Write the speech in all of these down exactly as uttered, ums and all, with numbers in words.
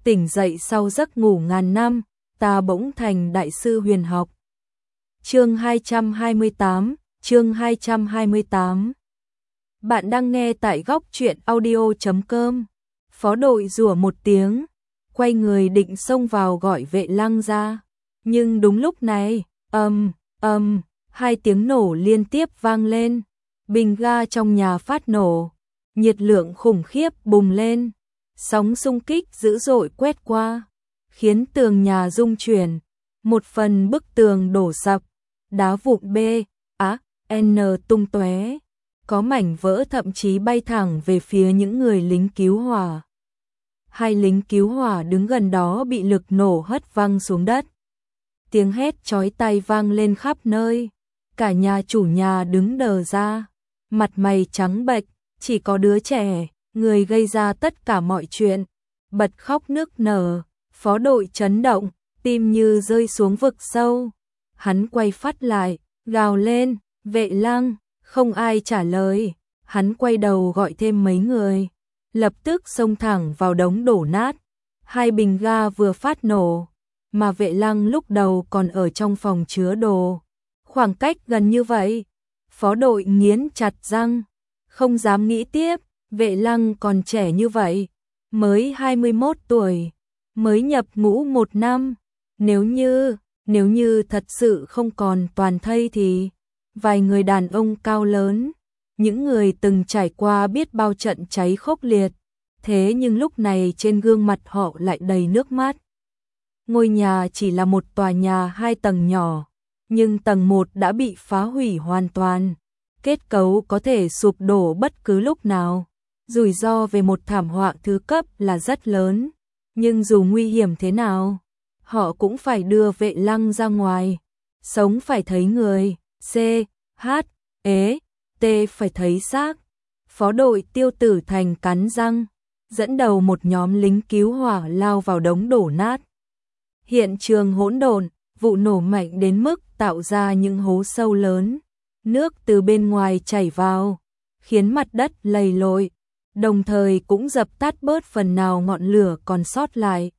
tỉnh dậy sau giấc ngủ ngàn năm, ta bỗng thành đại sư huyền học. Chương hai trăm hai mươi tám, chương hai trăm hai mươi tám. Bạn đang nghe tại góc truyện audio chấm com. Phó đội rủa một tiếng, quay người định xông vào gọi Vệ Lăng ra, nhưng đúng lúc này, ầm, ầm, hai tiếng nổ liên tiếp vang lên, bình ga trong nhà phát nổ, nhiệt lượng khủng khiếp bùng lên, sóng xung kích dữ dội quét qua, khiến tường nhà rung chuyển, một phần bức tường đổ sập, đá vụn B, á, N tung tóe, có mảnh vỡ thậm chí bay thẳng về phía những người lính cứu hỏa. Hai lính cứu hỏa đứng gần đó bị lực nổ hất văng xuống đất. Tiếng hét chói tai vang lên khắp nơi, cả nhà chủ nhà đứng đờ ra, mặt mày trắng bệch, chỉ có đứa trẻ, người gây ra tất cả mọi chuyện, bật khóc nức nở. Phó đội chấn động, tim như rơi xuống vực sâu. Hắn quay phát lại, gào lên, Vệ Lăng, không ai trả lời. Hắn quay đầu gọi thêm mấy người, lập tức xông thẳng vào đống đổ nát. Hai bình ga vừa phát nổ, mà Vệ Lăng lúc đầu còn ở trong phòng chứa đồ. Khoảng cách gần như vậy, phó đội nghiến chặt răng, không dám nghĩ tiếp. Vệ Lăng còn trẻ như vậy, mới hai mươi mốt tuổi, mới nhập ngũ một năm. Nếu như, nếu như thật sự không còn toàn thây thì, vài người đàn ông cao lớn, những người từng trải qua biết bao trận cháy khốc liệt, thế nhưng lúc này trên gương mặt họ lại đầy nước mắt. Ngôi nhà chỉ là một tòa nhà hai tầng nhỏ, nhưng tầng một đã bị phá hủy hoàn toàn, kết cấu có thể sụp đổ bất cứ lúc nào. Rủi ro về một thảm họa thứ cấp là rất lớn, nhưng dù nguy hiểm thế nào, họ cũng phải đưa Vệ Lăng ra ngoài. Sống phải thấy người, C, H, E, T phải thấy xác. Phó đội Tiêu Tử Thành cắn răng, dẫn đầu một nhóm lính cứu hỏa lao vào đống đổ nát. Hiện trường hỗn độn, vụ nổ mạnh đến mức tạo ra những hố sâu lớn. Nước từ bên ngoài chảy vào, khiến mặt đất lầy lội, đồng thời cũng dập tắt bớt phần nào ngọn lửa còn sót lại.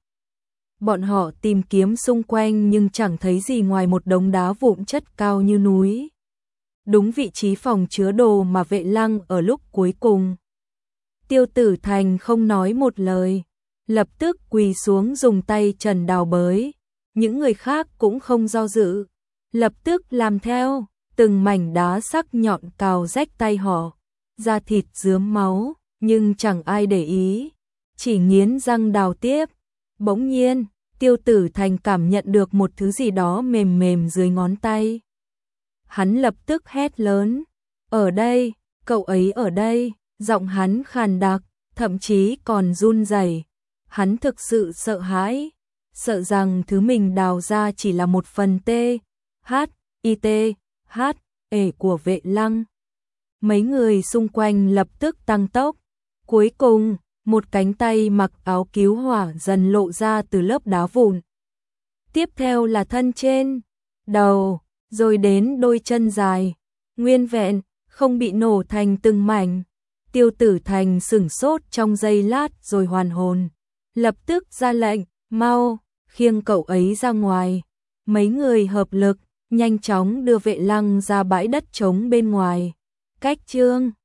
Bọn họ tìm kiếm xung quanh nhưng chẳng thấy gì ngoài một đống đá vụn chất cao như núi. Đúng vị trí phòng chứa đồ mà Vệ Lăng ở lúc cuối cùng. Tiêu Tử Thành không nói một lời, lập tức quỳ xuống dùng tay trần đào bới. Những người khác cũng không do dự, lập tức làm theo, từng mảnh đá sắc nhọn cào rách tay họ, da thịt rướm máu, nhưng chẳng ai để ý, chỉ nghiến răng đào tiếp. Bỗng nhiên, Tiêu Tử Thành cảm nhận được một thứ gì đó mềm mềm dưới ngón tay. Hắn lập tức hét lớn, ở đây, cậu ấy ở đây, giọng hắn khàn đặc, thậm chí còn run rẩy. Hắn thực sự sợ hãi, sợ rằng thứ mình đào ra chỉ là một phần T, H, I T, H, E của Vệ Lăng. Mấy người xung quanh lập tức tăng tốc. Cuối cùng, một cánh tay mặc áo cứu hỏa dần lộ ra từ lớp đá vụn. Tiếp theo là thân trên, đầu, rồi đến đôi chân dài, nguyên vẹn, không bị nổ thành từng mảnh. Tiêu Tử Thành sửng sốt trong giây lát rồi hoàn hồn, lập tức ra lệnh, mau, khiêng cậu ấy ra ngoài. Mấy người hợp lực, nhanh chóng đưa Vệ Lăng ra bãi đất trống bên ngoài. Cách chương